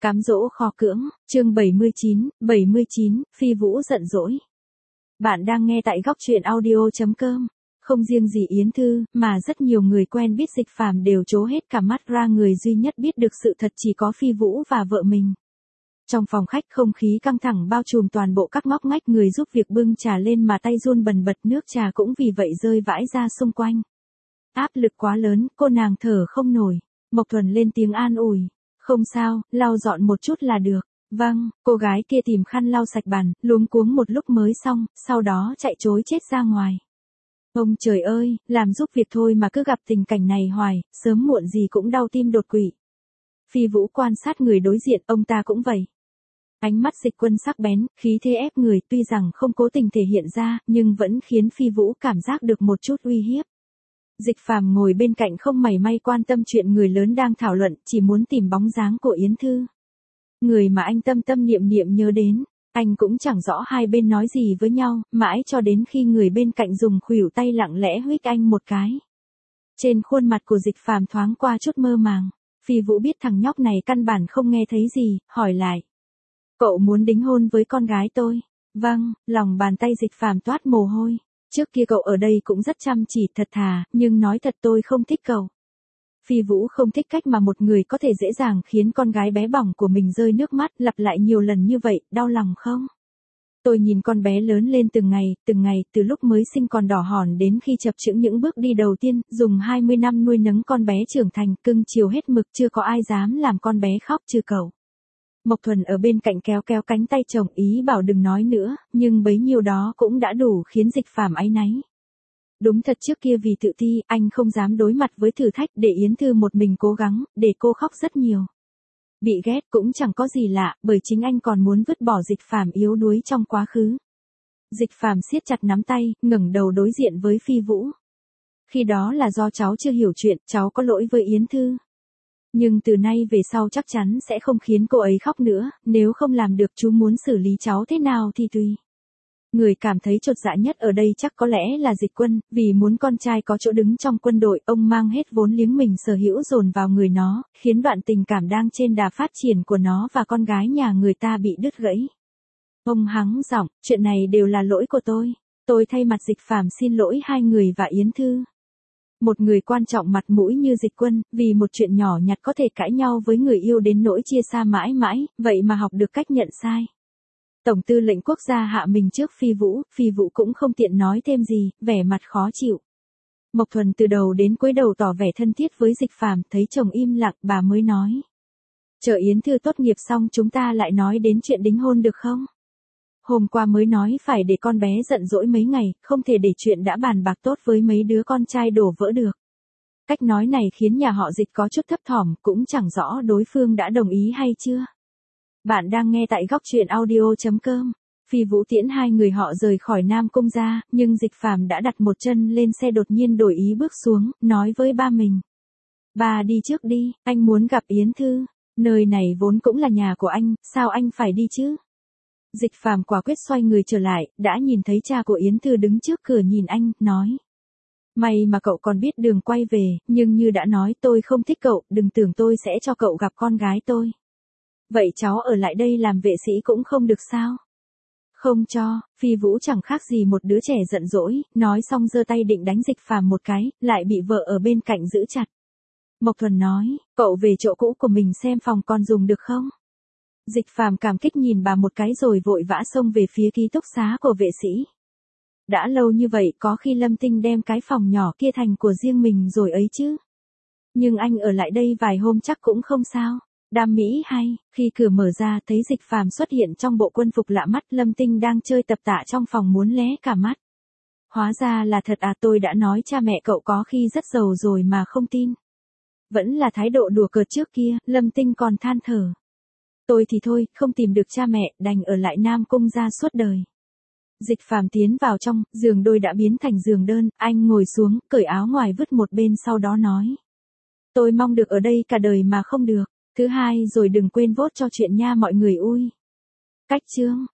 Cám dỗ kho cưỡng, chương 79, Phi Vũ giận dỗi. Bạn đang nghe tại góc truyện audio.com. Không riêng gì Yến Thư, mà rất nhiều người quen biết Dịch Phàm đều trố hết cả mắt ra, người duy nhất biết được sự thật chỉ có Phi Vũ và vợ mình. Trong phòng khách không khí căng thẳng bao trùm toàn bộ các ngóc ngách, người giúp việc bưng trà lên mà tay run bần bật, nước trà cũng vì vậy rơi vãi ra xung quanh. Áp lực quá lớn, cô nàng thở không nổi. Mộc Thuần lên tiếng an ủi. Không sao, lau dọn một chút là được. Vâng, cô gái kia tìm khăn lau sạch bàn, luống cuống một lúc mới xong, sau đó chạy trối chết ra ngoài. Ông trời ơi, làm giúp việc thôi mà cứ gặp tình cảnh này hoài, sớm muộn gì cũng đau tim đột quỵ. Phi Vũ quan sát người đối diện, ông ta cũng vậy. Ánh mắt Dịch Quân sắc bén, khí thế ép người, tuy rằng không cố tình thể hiện ra, nhưng vẫn khiến Phi Vũ cảm giác được một chút uy hiếp. Dịch Phàm ngồi bên cạnh không mảy may quan tâm chuyện người lớn đang thảo luận, chỉ muốn tìm bóng dáng của Yến Thư. Người mà anh tâm tâm niệm niệm nhớ đến, anh cũng chẳng rõ hai bên nói gì với nhau, mãi cho đến khi người bên cạnh dùng khuỷu tay lặng lẽ huých anh một cái. Trên khuôn mặt của Dịch Phàm thoáng qua chút mơ màng, Phi Vũ biết thằng nhóc này căn bản không nghe thấy gì, hỏi lại. Cậu muốn đính hôn với con gái tôi? Vâng, lòng bàn tay Dịch Phàm toát mồ hôi. Trước kia cậu ở đây cũng rất chăm chỉ thật thà, nhưng nói thật tôi không thích cậu. Phi Vũ không thích cách mà một người có thể dễ dàng khiến con gái bé bỏng của mình rơi nước mắt, lặp lại nhiều lần như vậy, đau lòng không? Tôi nhìn con bé lớn lên từng ngày, từ lúc mới sinh còn đỏ hòn đến khi chập chững những bước đi đầu tiên, dùng 20 năm nuôi nấng con bé trưởng thành, cưng chiều hết mực, chưa có ai dám làm con bé khóc trừ cậu. Mộc Thuần ở bên cạnh kéo kéo cánh tay chồng, ý bảo đừng nói nữa, nhưng bấy nhiêu đó cũng đã đủ khiến Dịch Phàm áy náy. Đúng thật trước kia vì tự ti, anh không dám đối mặt với thử thách, để Yến Thư một mình cố gắng, để cô khóc rất nhiều. Bị ghét cũng chẳng có gì lạ, bởi chính anh còn muốn vứt bỏ Dịch Phàm yếu đuối trong quá khứ. Dịch Phàm siết chặt nắm tay, ngẩng đầu đối diện với Phi Vũ. Khi đó là do cháu chưa hiểu chuyện, cháu có lỗi với Yến Thư. Nhưng từ nay về sau chắc chắn sẽ không khiến cô ấy khóc nữa, nếu không làm được chú muốn xử lý cháu thế nào thì tùy. Người cảm thấy chột dạ nhất ở đây chắc có lẽ là Dịch Quân, vì muốn con trai có chỗ đứng trong quân đội, ông mang hết vốn liếng mình sở hữu dồn vào người nó, khiến đoạn tình cảm đang trên đà phát triển của nó và con gái nhà người ta bị đứt gãy. Ông hắng giọng, chuyện này đều là lỗi của tôi. Tôi thay mặt Dịch Phàm xin lỗi hai người và Yến Thư. Một người quan trọng mặt mũi như Dịch Quân, vì một chuyện nhỏ nhặt có thể cãi nhau với người yêu đến nỗi chia xa mãi mãi, vậy mà học được cách nhận sai. Tổng tư lệnh quốc gia hạ mình trước Phi Vũ cũng không tiện nói thêm gì, vẻ mặt khó chịu. Mộc Thuần từ đầu đến cuối đầu tỏ vẻ thân thiết với Dịch Phàm, thấy chồng im lặng, bà mới nói. Chờ Yến Thư tốt nghiệp xong chúng ta lại nói đến chuyện đính hôn được không? Hôm qua mới nói phải để con bé giận dỗi mấy ngày, không thể để chuyện đã bàn bạc tốt với mấy đứa con trai đổ vỡ được. Cách nói này khiến nhà họ Dịch có chút thấp thỏm, cũng chẳng rõ đối phương đã đồng ý hay chưa. Bạn đang nghe tại góc truyện audio.com. Phi Vũ tiễn hai người họ rời khỏi Nam Cung ra, nhưng Dịch Phàm đã đặt một chân lên xe đột nhiên đổi ý bước xuống, nói với ba mình. Ba đi trước đi, anh muốn gặp Yến Thư. Nơi này vốn cũng là nhà của anh, sao anh phải đi chứ? Dịch Phàm quả quyết xoay người trở lại, đã nhìn thấy cha của Yến Thư đứng trước cửa nhìn anh, nói. May mà cậu còn biết đường quay về, nhưng như đã nói tôi không thích cậu, đừng tưởng tôi sẽ cho cậu gặp con gái tôi. Vậy cháu ở lại đây làm vệ sĩ cũng không được sao? Không cho, Phi Vũ chẳng khác gì một đứa trẻ giận dỗi, nói xong giơ tay định đánh Dịch Phàm một cái, lại bị vợ ở bên cạnh giữ chặt. Mộc Thuần nói, cậu về chỗ cũ của mình xem phòng còn dùng được không? Dịch Phàm cảm kích nhìn bà một cái rồi vội vã xông về phía ký túc xá của vệ sĩ. Đã lâu như vậy có khi Lâm Tinh đem cái phòng nhỏ kia thành của riêng mình rồi ấy chứ. Nhưng anh ở lại đây vài hôm chắc cũng không sao. Đam mỹ hay, khi cửa mở ra thấy Dịch Phàm xuất hiện trong bộ quân phục lạ mắt, Lâm Tinh đang chơi tập tạ trong phòng muốn lé cả mắt. Hóa ra là thật à, tôi đã nói cha mẹ cậu có khi rất giàu rồi mà không tin. Vẫn là thái độ đùa cợt trước kia, Lâm Tinh còn than thở. Tôi thì thôi, không tìm được cha mẹ, đành ở lại Nam Cung ra suốt đời. Dịch Phàm tiến vào trong, giường đôi đã biến thành giường đơn, anh ngồi xuống, cởi áo ngoài vứt một bên sau đó nói. Tôi mong được ở đây cả đời mà không được. Thứ hai rồi đừng quên vote cho chuyện nha mọi người ui. Cách chương.